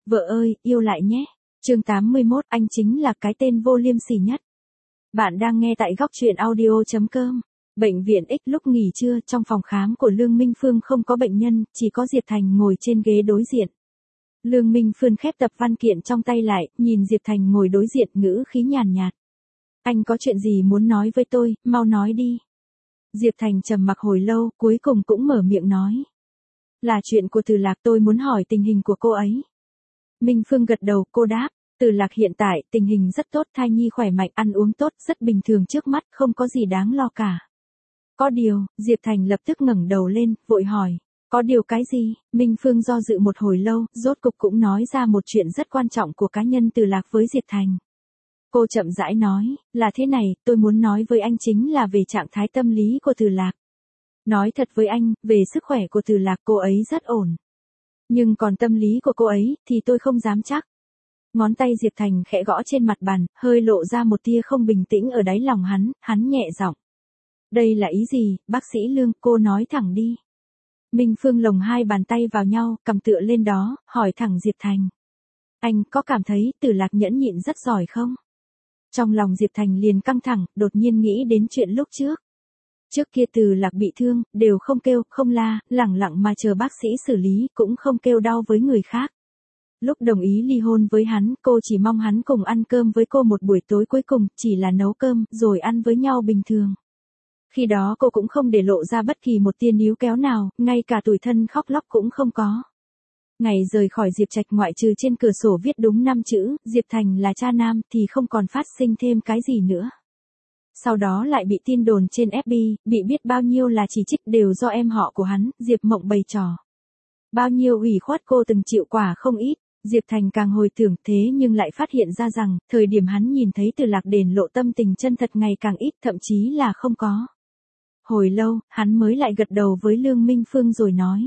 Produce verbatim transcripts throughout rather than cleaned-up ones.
Vợ ơi, yêu lại nhé. Chương tám mươi mốt, anh chính là cái tên vô liêm sỉ nhất. Bạn đang nghe tại góc truyện audio chấm com. Bệnh viện X lúc nghỉ trưa, trong phòng khám của Lương Minh Phương không có bệnh nhân, chỉ có Diệp Thành ngồi trên ghế đối diện. Lương Minh Phương khép tập văn kiện trong tay lại, nhìn Diệp Thành ngồi đối diện, ngữ khí nhàn nhạt. Anh có chuyện gì muốn nói với tôi, mau nói đi. Diệp Thành trầm mặc hồi lâu, cuối cùng cũng mở miệng nói. Là chuyện của Từ Lạc, tôi muốn hỏi tình hình của cô ấy. Minh Phương gật đầu, cô đáp. Từ Lạc hiện tại, tình hình rất tốt, thai nhi khỏe mạnh, ăn uống tốt, rất bình thường trước mắt, không có gì đáng lo cả. Có điều, Diệp Thành lập tức ngẩng đầu lên, vội hỏi. Có điều cái gì? Minh Phương do dự một hồi lâu, rốt cục cũng nói ra một chuyện rất quan trọng của cá nhân Từ Lạc với Diệp Thành. Cô chậm rãi nói, là thế này, tôi muốn nói với anh chính là về trạng thái tâm lý của Từ Lạc. Nói thật với anh, về sức khỏe của Từ Lạc cô ấy rất ổn. Nhưng còn tâm lý của cô ấy, thì tôi không dám chắc. Ngón tay Diệp Thành khẽ gõ trên mặt bàn, hơi lộ ra một tia không bình tĩnh ở đáy lòng hắn, hắn nhẹ giọng. Đây là ý gì, bác sĩ Lương, cô nói thẳng đi. Minh Phương lồng hai bàn tay vào nhau, cầm tựa lên đó, hỏi thẳng Diệp Thành. Anh có cảm thấy Từ Lạc nhẫn nhịn rất giỏi không? Trong lòng Diệp Thành liền căng thẳng, đột nhiên nghĩ đến chuyện lúc trước. Trước kia Từ Lạc bị thương, đều không kêu, không la, lẳng lặng mà chờ bác sĩ xử lý, cũng không kêu đau với người khác. Lúc đồng ý ly hôn với hắn, cô chỉ mong hắn cùng ăn cơm với cô một buổi tối cuối cùng, chỉ là nấu cơm, rồi ăn với nhau bình thường. Khi đó cô cũng không để lộ ra bất kỳ một tia níu kéo nào, ngay cả tủi thân khóc lóc cũng không có. Ngày rời khỏi Diệp Trạch ngoại trừ trên cửa sổ viết đúng năm chữ, Diệp Thành là cha nam thì không còn phát sinh thêm cái gì nữa. Sau đó lại bị tin đồn trên ép bê, bị biết bao nhiêu là chỉ trích đều do em họ của hắn, Diệp Mộng bày trò. Bao nhiêu ủy khuất cô từng chịu quả không ít, Diệp Thành càng hồi tưởng thế nhưng lại phát hiện ra rằng, thời điểm hắn nhìn thấy Từ Lạc đền lộ tâm tình chân thật ngày càng ít, thậm chí là không có. Hồi lâu, hắn mới lại gật đầu với Lương Minh Phương rồi nói.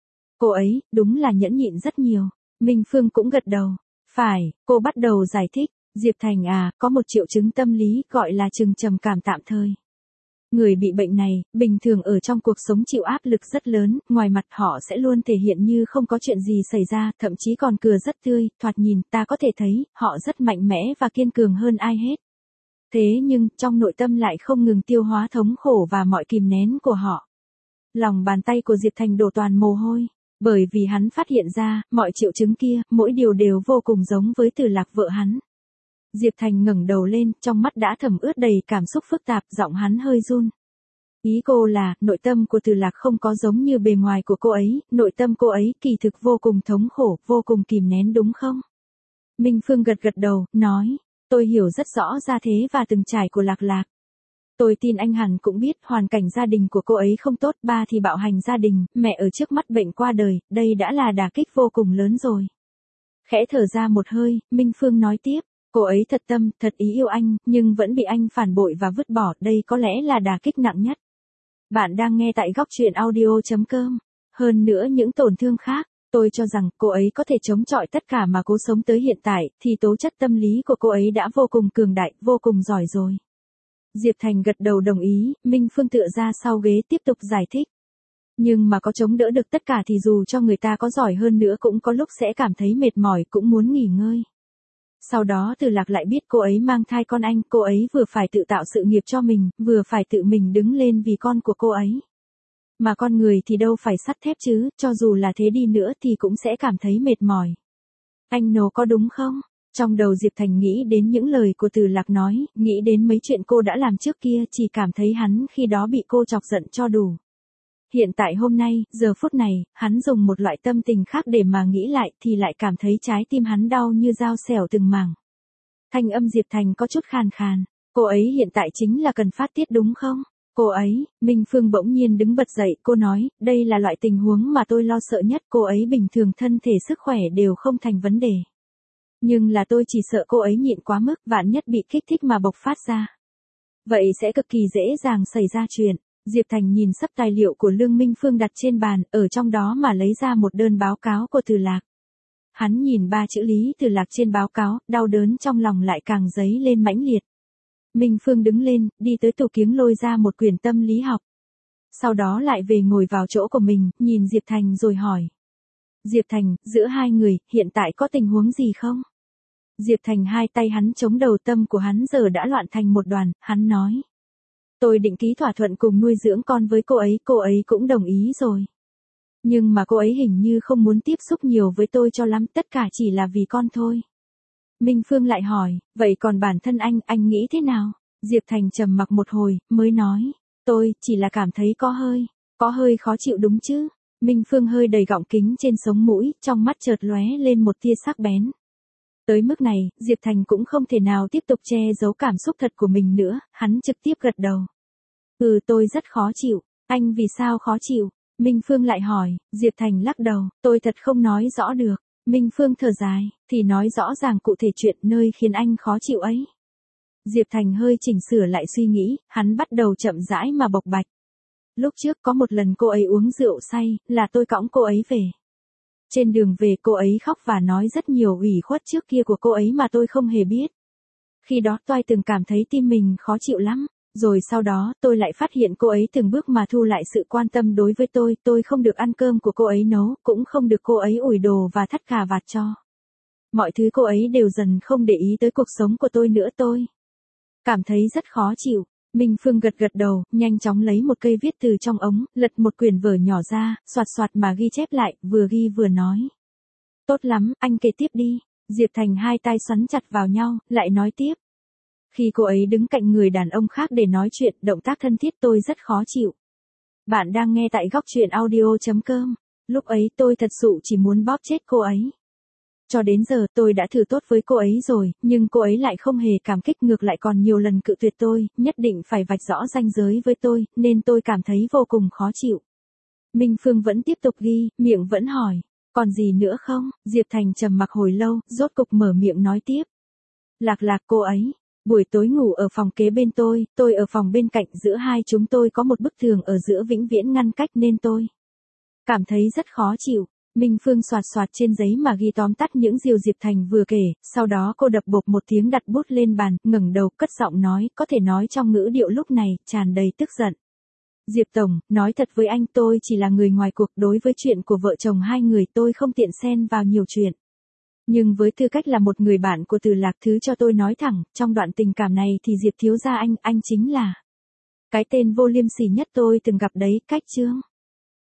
Cô ấy, đúng là nhẫn nhịn rất nhiều. Minh Phương cũng gật đầu. Phải, cô bắt đầu giải thích. Diệp Thành à, có một triệu chứng tâm lý gọi là chừng trầm cảm tạm thời. Người bị bệnh này, bình thường ở trong cuộc sống chịu áp lực rất lớn, ngoài mặt họ sẽ luôn thể hiện như không có chuyện gì xảy ra, thậm chí còn cười rất tươi, thoạt nhìn ta có thể thấy, họ rất mạnh mẽ và kiên cường hơn ai hết. Thế nhưng, trong nội tâm lại không ngừng tiêu hóa thống khổ và mọi kìm nén của họ. Lòng bàn tay của Diệp Thành đổ toàn mồ hôi, bởi vì hắn phát hiện ra, mọi triệu chứng kia, mỗi điều đều vô cùng giống với Từ Lạc vợ hắn. Diệp Thành ngẩng đầu lên, trong mắt đã thấm ướt đầy cảm xúc phức tạp, giọng hắn hơi run. Ý cô là, nội tâm của Từ Lạc không có giống như bề ngoài của cô ấy, nội tâm cô ấy kỳ thực vô cùng thống khổ, vô cùng kìm nén đúng không? Minh Phương gật gật đầu, nói, tôi hiểu rất rõ ra thế và từng trải của Lạc Lạc. Tôi tin anh hẳn cũng biết hoàn cảnh gia đình của cô ấy không tốt, ba thì bạo hành gia đình, mẹ ở trước mắt bệnh qua đời, đây đã là đả kích vô cùng lớn rồi. Khẽ thở ra một hơi, Minh Phương nói tiếp. Cô ấy thật tâm, thật ý yêu anh, nhưng vẫn bị anh phản bội và vứt bỏ, đây có lẽ là đả kích nặng nhất. Bạn đang nghe tại góc truyện audio chấm com. Hơn nữa những tổn thương khác, tôi cho rằng cô ấy có thể chống chọi tất cả mà cố sống tới hiện tại, thì tố chất tâm lý của cô ấy đã vô cùng cường đại, vô cùng giỏi rồi. Diệp Thành gật đầu đồng ý, Minh Phương tựa ra sau ghế tiếp tục giải thích. Nhưng mà có chống đỡ được tất cả thì dù cho người ta có giỏi hơn nữa cũng có lúc sẽ cảm thấy mệt mỏi, cũng muốn nghỉ ngơi. Sau đó Từ Lạc lại biết cô ấy mang thai con anh, cô ấy vừa phải tự tạo sự nghiệp cho mình, vừa phải tự mình đứng lên vì con của cô ấy. Mà con người thì đâu phải sắt thép chứ, cho dù là thế đi nữa thì cũng sẽ cảm thấy mệt mỏi. Anh nồ có đúng không? Trong đầu Diệp Thành nghĩ đến những lời của Từ Lạc nói, nghĩ đến mấy chuyện cô đã làm trước kia, chỉ cảm thấy hắn khi đó bị cô chọc giận cho đủ. Hiện tại hôm nay, giờ phút này, hắn dùng một loại tâm tình khác để mà nghĩ lại thì lại cảm thấy trái tim hắn đau như dao xẻo từng mảng. Thanh âm Diệp Thành có chút khàn khàn. Cô ấy hiện tại chính là cần phát tiết đúng không? Cô ấy, Minh Phương bỗng nhiên đứng bật dậy, cô nói, đây là loại tình huống mà tôi lo sợ nhất, cô ấy bình thường thân thể sức khỏe đều không thành vấn đề. Nhưng là tôi chỉ sợ cô ấy nhịn quá mức, vạn nhất bị kích thích mà bộc phát ra. Vậy sẽ cực kỳ dễ dàng xảy ra chuyện. Diệp Thành nhìn sắp tài liệu của Lương Minh Phương đặt trên bàn, ở trong đó mà lấy ra một đơn báo cáo của Từ Lạc. Hắn nhìn ba chữ Lý Từ Lạc trên báo cáo, đau đớn trong lòng lại càng dấy lên mãnh liệt. Minh Phương đứng lên, đi tới tủ kiếng lôi ra một quyển tâm lý học. Sau đó lại về ngồi vào chỗ của mình, nhìn Diệp Thành rồi hỏi. Diệp Thành, giữa hai người, hiện tại có tình huống gì không? Diệp Thành hai tay hắn chống đầu, tâm của hắn giờ đã loạn thành một đoàn, hắn nói. Tôi định ký thỏa thuận cùng nuôi dưỡng con với cô ấy, cô ấy cũng đồng ý rồi. Nhưng mà cô ấy hình như không muốn tiếp xúc nhiều với tôi cho lắm, tất cả chỉ là vì con thôi. Minh Phương lại hỏi, vậy còn bản thân anh, anh nghĩ thế nào? Diệp Thành trầm mặc một hồi, mới nói, tôi chỉ là cảm thấy có hơi, có hơi khó chịu đúng chứ? Minh Phương hơi đầy gọng kính trên sống mũi, trong mắt chợt lóe lên một tia sắc bén. Tới mức này, Diệp Thành cũng không thể nào tiếp tục che giấu cảm xúc thật của mình nữa, hắn trực tiếp gật đầu. Ừ, tôi rất khó chịu. Anh vì sao khó chịu? Minh Phương lại hỏi. Diệp Thành lắc đầu, tôi thật không nói rõ được. Minh Phương thở dài, thì nói rõ ràng cụ thể chuyện nơi khiến anh khó chịu ấy. Diệp Thành hơi chỉnh sửa lại suy nghĩ, hắn bắt đầu chậm rãi mà bộc bạch. Lúc trước có một lần cô ấy uống rượu say, là tôi cõng cô ấy về. Trên đường về cô ấy khóc và nói rất nhiều ủy khuất trước kia của cô ấy mà tôi không hề biết. Khi đó tôi từng cảm thấy tim mình khó chịu lắm. Rồi sau đó tôi lại phát hiện cô ấy từng bước mà thu lại sự quan tâm đối với tôi. Tôi không được ăn cơm của cô ấy nấu, cũng không được cô ấy ủi đồ và thắt cà vạt cho. Mọi thứ cô ấy đều dần không để ý tới cuộc sống của tôi nữa, tôi cảm thấy rất khó chịu. Minh Phương gật gật đầu, nhanh chóng lấy một cây viết từ trong ống, lật một quyển vở nhỏ ra, soạt soạt mà ghi chép lại, vừa ghi vừa nói. Tốt lắm, anh kể tiếp đi. Diệp Thành hai tay xoắn chặt vào nhau, lại nói tiếp. Khi cô ấy đứng cạnh người đàn ông khác để nói chuyện, động tác thân thiết tôi rất khó chịu. Bạn đang nghe tại góc truyện audio chấm com. Lúc ấy tôi thật sự chỉ muốn bóp chết cô ấy. Cho đến giờ tôi đã thử tốt với cô ấy rồi, nhưng cô ấy lại không hề cảm kích, ngược lại còn nhiều lần cự tuyệt tôi, nhất định phải vạch rõ ranh giới với tôi, nên tôi cảm thấy vô cùng khó chịu. Minh Phương vẫn tiếp tục ghi, miệng vẫn hỏi, còn gì nữa không? Diệp Thành trầm mặc hồi lâu, rốt cục mở miệng nói tiếp. Lạc Lạc cô ấy, buổi tối ngủ ở phòng kế bên tôi, tôi ở phòng bên cạnh, giữa hai chúng tôi có một bức tường ở giữa vĩnh viễn ngăn cách nên tôi cảm thấy rất khó chịu. Minh Phương soạt soạt trên giấy mà ghi tóm tắt những điều Diệp Thành vừa kể, sau đó cô đập bộp một tiếng đặt bút lên bàn, ngẩng đầu cất giọng nói, có thể nói trong ngữ điệu lúc này, tràn đầy tức giận. Diệp Tổng, nói thật với anh, tôi chỉ là người ngoài cuộc, đối với chuyện của vợ chồng hai người tôi không tiện xen vào nhiều chuyện. Nhưng với tư cách là một người bạn của Từ Lạc, thứ cho tôi nói thẳng, trong đoạn tình cảm này thì Diệp thiếu gia anh, anh chính là cái tên vô liêm sỉ nhất tôi từng gặp đấy, Cách Trương.